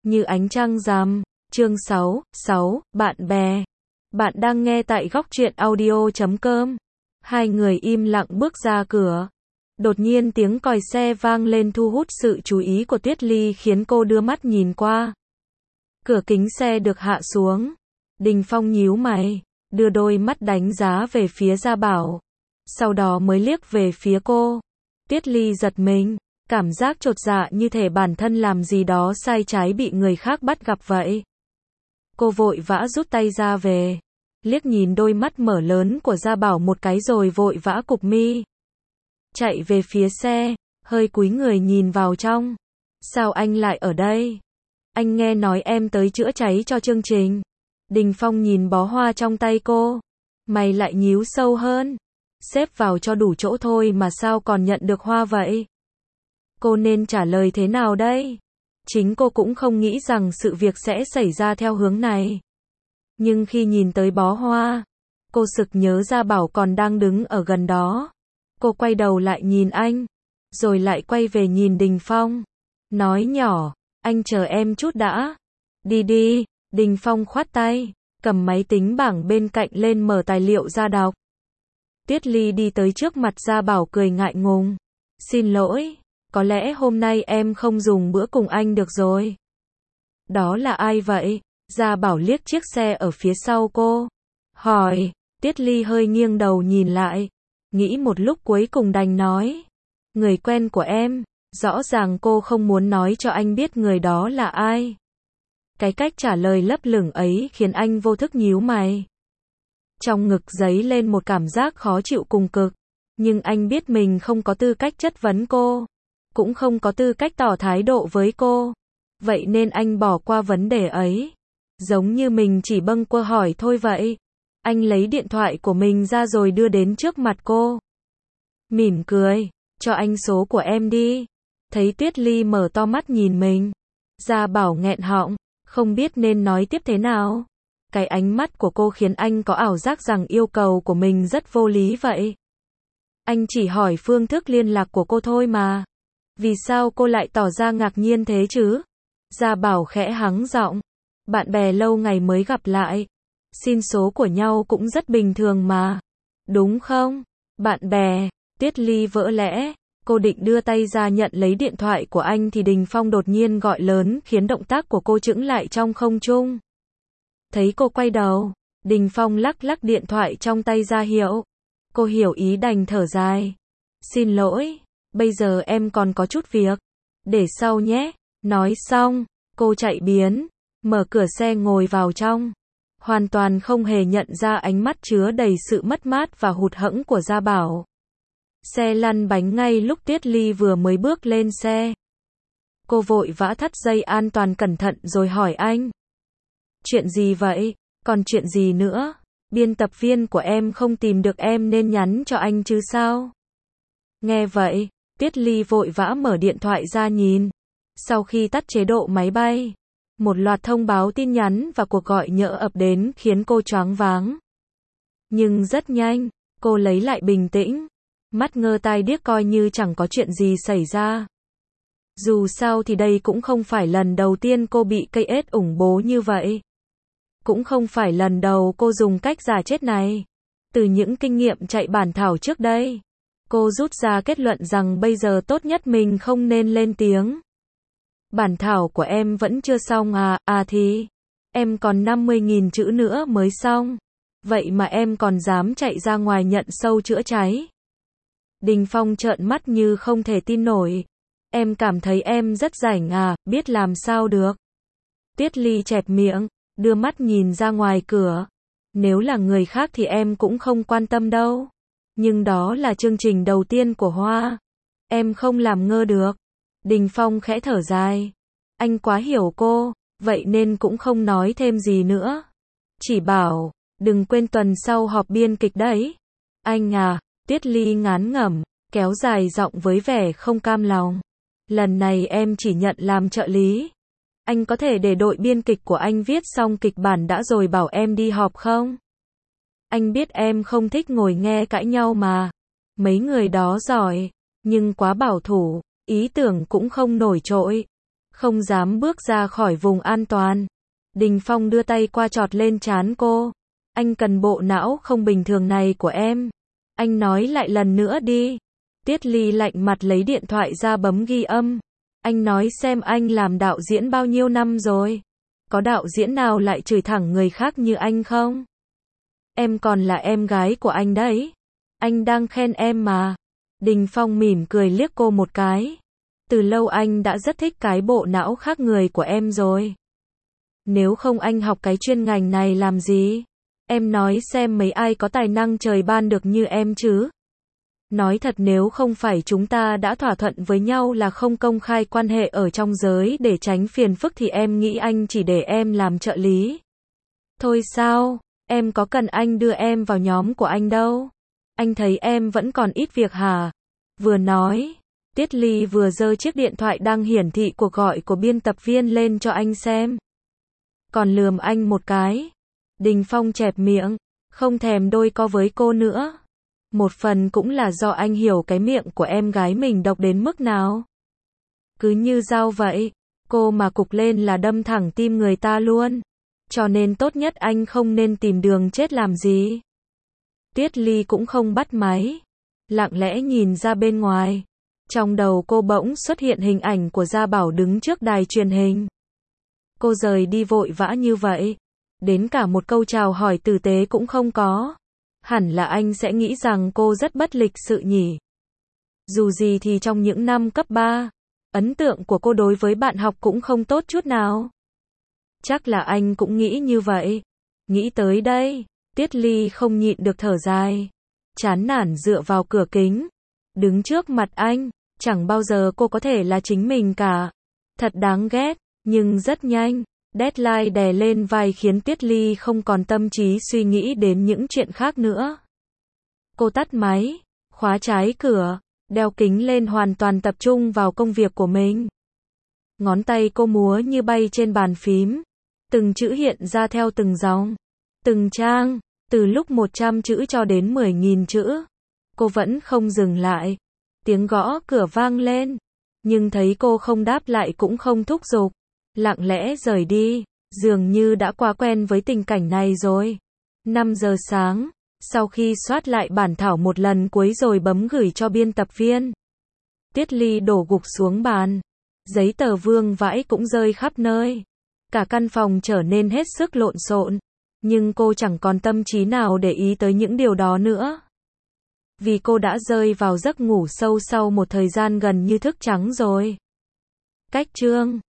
Như ánh trăng rằm. Chương 6, bạn bè. Bạn đang nghe tại góc truyện audio.com. Hai người im lặng bước ra cửa. Đột nhiên tiếng còi xe vang lên thu hút sự chú ý của Tuyết Ly khiến cô đưa mắt nhìn qua. Cửa kính xe được hạ xuống. Đình Phong nhíu mày, đưa đôi mắt đánh giá về phía Gia Bảo. Sau đó mới liếc về phía cô. Tuyết Ly giật mình, cảm giác chột dạ như thể bản thân làm gì đó sai trái bị người khác bắt gặp vậy. Cô vội vã rút tay ra về, liếc nhìn đôi mắt mở lớn của Gia Bảo một cái rồi vội vã cụp mi. Chạy về phía xe, hơi cúi người nhìn vào trong. Sao anh lại ở đây? Anh nghe nói em tới chữa cháy cho chương trình. Đình Phong nhìn bó hoa trong tay cô. Mày lại nhíu sâu hơn. Xếp vào cho đủ chỗ thôi mà sao còn nhận được hoa vậy? Cô nên trả lời thế nào đây? Chính cô cũng không nghĩ rằng sự việc sẽ xảy ra theo hướng này. Nhưng khi nhìn tới bó hoa, cô sực nhớ ra Bảo còn đang đứng ở gần đó. Cô quay đầu lại nhìn anh, rồi lại quay về nhìn Đình Phong. Nói nhỏ, anh chờ em chút đã. Đi đi, Đình Phong khoát tay, cầm máy tính bảng bên cạnh lên mở tài liệu ra đọc. Tuyết Ly đi tới trước mặt Gia Bảo cười ngại ngùng. Xin lỗi, có lẽ hôm nay em không dùng bữa cùng anh được rồi. Đó là ai vậy? Gia Bảo liếc chiếc xe ở phía sau cô. Hỏi, Tuyết Ly hơi nghiêng đầu nhìn lại. Nghĩ một lúc cuối cùng đành nói. Người quen của em. Rõ ràng cô không muốn nói cho anh biết người đó là ai. Cái cách trả lời lấp lửng ấy khiến anh vô thức nhíu mày. Trong ngực dấy lên một cảm giác khó chịu cùng cực. Nhưng anh biết mình không có tư cách chất vấn cô. Cũng không có tư cách tỏ thái độ với cô. Vậy nên anh bỏ qua vấn đề ấy. Giống như mình chỉ bâng quơ hỏi thôi vậy. Anh lấy điện thoại của mình ra rồi đưa đến trước mặt cô. Mỉm cười, cho anh số của em đi. Thấy Tuyết Ly mở to mắt nhìn mình. Gia Bảo nghẹn họng, không biết nên nói tiếp thế nào. Cái ánh mắt của cô khiến anh có ảo giác rằng yêu cầu của mình rất vô lý vậy. Anh chỉ hỏi phương thức liên lạc của cô thôi mà. Vì sao cô lại tỏ ra ngạc nhiên thế chứ? Gia Bảo khẽ hắng giọng. Bạn bè lâu ngày mới gặp lại. Xin số của nhau cũng rất bình thường mà. Đúng không? Bạn bè. Tuyết Ly vỡ lẽ. Cô định đưa tay ra nhận lấy điện thoại của anh thì Đình Phong đột nhiên gọi lớn khiến động tác của cô chững lại trong không trung. Thấy cô quay đầu, Đình Phong lắc lắc điện thoại trong tay ra hiệu. Cô hiểu ý đành thở dài. Xin lỗi, bây giờ em còn có chút việc. Để sau nhé. Nói xong, cô chạy biến, mở cửa xe ngồi vào trong. Hoàn toàn không hề nhận ra ánh mắt chứa đầy sự mất mát và hụt hẫng của Gia Bảo. Xe lăn bánh ngay lúc Tuyết Ly vừa mới bước lên xe. Cô vội vã thắt dây an toàn cẩn thận rồi hỏi anh. Chuyện gì vậy? Còn chuyện gì nữa? Biên tập viên của em không tìm được em nên nhắn cho anh chứ sao? Nghe vậy, Tuyết Ly vội vã mở điện thoại ra nhìn. Sau khi tắt chế độ máy bay, một loạt thông báo tin nhắn và cuộc gọi nhỡ ập đến khiến cô choáng váng. Nhưng rất nhanh, cô lấy lại bình tĩnh. Mắt ngơ tai điếc coi như chẳng có chuyện gì xảy ra. Dù sao thì đây cũng không phải lần đầu tiên cô bị cây ếch ủng bố như vậy. Cũng không phải lần đầu cô dùng cách giả chết này. Từ những kinh nghiệm chạy bản thảo trước đây, cô rút ra kết luận rằng bây giờ tốt nhất mình không nên lên tiếng. Bản thảo của em vẫn chưa xong à? Thì em còn 50.000 chữ nữa mới xong. Vậy mà em còn dám chạy ra ngoài nhận sâu chữa cháy. Đình Phong trợn mắt như không thể tin nổi. Em cảm thấy em rất rảnh à, biết làm sao được. Tuyết Ly chẹp miệng, đưa mắt nhìn ra ngoài cửa. Nếu là người khác thì em cũng không quan tâm đâu. Nhưng đó là chương trình đầu tiên của Hoa. Em không làm ngơ được. Đình Phong khẽ thở dài. Anh quá hiểu cô, vậy nên cũng không nói thêm gì nữa. Chỉ bảo, đừng quên tuần sau họp biên kịch đấy. Anh à, Tuyết Ly ngán ngẩm, kéo dài giọng với vẻ không cam lòng. Lần này em chỉ nhận làm trợ lý. Anh có thể để đội biên kịch của anh viết xong kịch bản đã rồi bảo em đi họp không? Anh biết em không thích ngồi nghe cãi nhau mà. Mấy người đó giỏi, nhưng quá bảo thủ, ý tưởng cũng không nổi trội. không dám bước ra khỏi vùng an toàn. Đình Phong đưa tay qua chọt lên trán cô. Anh cần bộ não không bình thường này của em. Anh nói lại lần nữa đi. Tiết Ly lạnh mặt lấy điện thoại ra bấm ghi âm. Anh nói xem anh làm đạo diễn bao nhiêu năm rồi. Có đạo diễn nào lại chửi thẳng người khác như anh không? Em còn là em gái của anh đấy. Anh đang khen em mà. Đình Phong mỉm cười liếc cô một cái. Từ lâu anh đã rất thích cái bộ não khác người của em rồi. Nếu không anh học cái chuyên ngành này làm gì? Em nói xem mấy ai có tài năng trời ban được như em chứ? Nói thật nếu không phải chúng ta đã thỏa thuận với nhau là không công khai quan hệ ở trong giới để tránh phiền phức thì em nghĩ anh chỉ để em làm trợ lý. Thôi sao? Em có cần anh đưa em vào nhóm của anh đâu. Anh thấy em vẫn còn ít việc hả? Vừa nói, Tiết Ly vừa giơ chiếc điện thoại đang hiển thị cuộc gọi của biên tập viên lên cho anh xem. Còn lườm anh một cái. Đình Phong chẹp miệng, không thèm đôi co với cô nữa. Một phần cũng là do anh hiểu cái miệng của em gái mình độc đến mức nào. Cứ như dao vậy, cô mà cục lên là đâm thẳng tim người ta luôn. Cho nên tốt nhất anh không nên tìm đường chết làm gì. Tiết Ly cũng không bắt máy, lặng lẽ nhìn ra bên ngoài. Trong đầu cô bỗng xuất hiện hình ảnh của Gia Bảo đứng trước đài truyền hình. Cô rời đi vội vã như vậy, đến cả một câu chào hỏi tử tế cũng không có. Hẳn là anh sẽ nghĩ rằng cô rất bất lịch sự nhỉ. Dù gì thì trong những năm cấp 3, ấn tượng của cô đối với bạn học cũng không tốt chút nào. Chắc là anh cũng nghĩ như vậy. Nghĩ tới đây, Tiết Ly không nhịn được thở dài. Chán nản dựa vào cửa kính. Đứng trước mặt anh, chẳng bao giờ cô có thể là chính mình cả. Thật đáng ghét, nhưng rất nhanh. Deadline đè lên vai khiến Tiết Ly không còn tâm trí suy nghĩ đến những chuyện khác nữa. Cô tắt máy, khóa trái cửa, đeo kính lên hoàn toàn tập trung vào công việc của mình. Ngón tay cô múa như bay trên bàn phím. Từng chữ hiện ra theo từng dòng, từng trang, từ lúc 100 chữ cho đến 10.000 chữ. Cô vẫn không dừng lại. Tiếng gõ cửa vang lên, nhưng thấy cô không đáp lại cũng không thúc giục. Lặng lẽ rời đi, dường như đã quá quen với tình cảnh này rồi. 5 giờ sáng, sau khi soát lại bản thảo một lần cuối rồi bấm gửi cho biên tập viên. Tiết Ly đổ gục xuống bàn. Giấy tờ vương vãi cũng rơi khắp nơi. Cả căn phòng trở nên hết sức lộn xộn. Nhưng cô chẳng còn tâm trí nào để ý tới những điều đó nữa. Vì cô đã rơi vào giấc ngủ sâu sau một thời gian gần như thức trắng rồi. Cách chương